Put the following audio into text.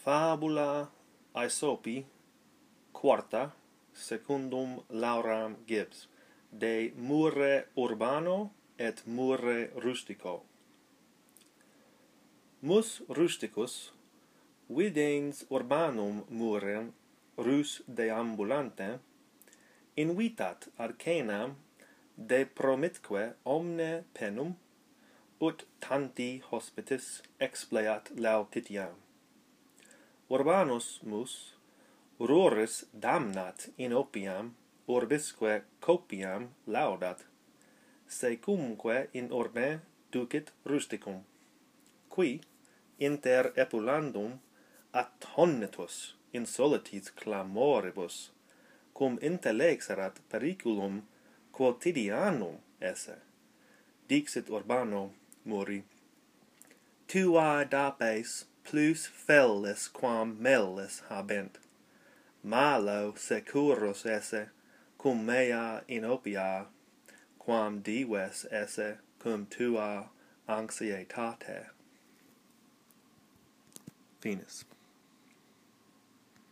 Fabula Aesopi, quarta, secundum Lauram Gibbs, de mure urbano et mure rustico. Mus rusticus, videns urbanum murem rus deambulante, invitat arcanam de promitque omne penum, ut tanti hospitis expleat lautitiam. Urbanus mus, ruris damnat in opiam, urbisque copiam laudat, secumque in urbe ducit rusticum, qui inter epulandum attonitus insolitis clamoribus, cum intellexerat periculum quotidianum esse. Dixit Urbano muri, tua dapes plus felles quam melles habent, malo securus esse cum mea inopia, quam dives esse cum tua anxietate. Finis.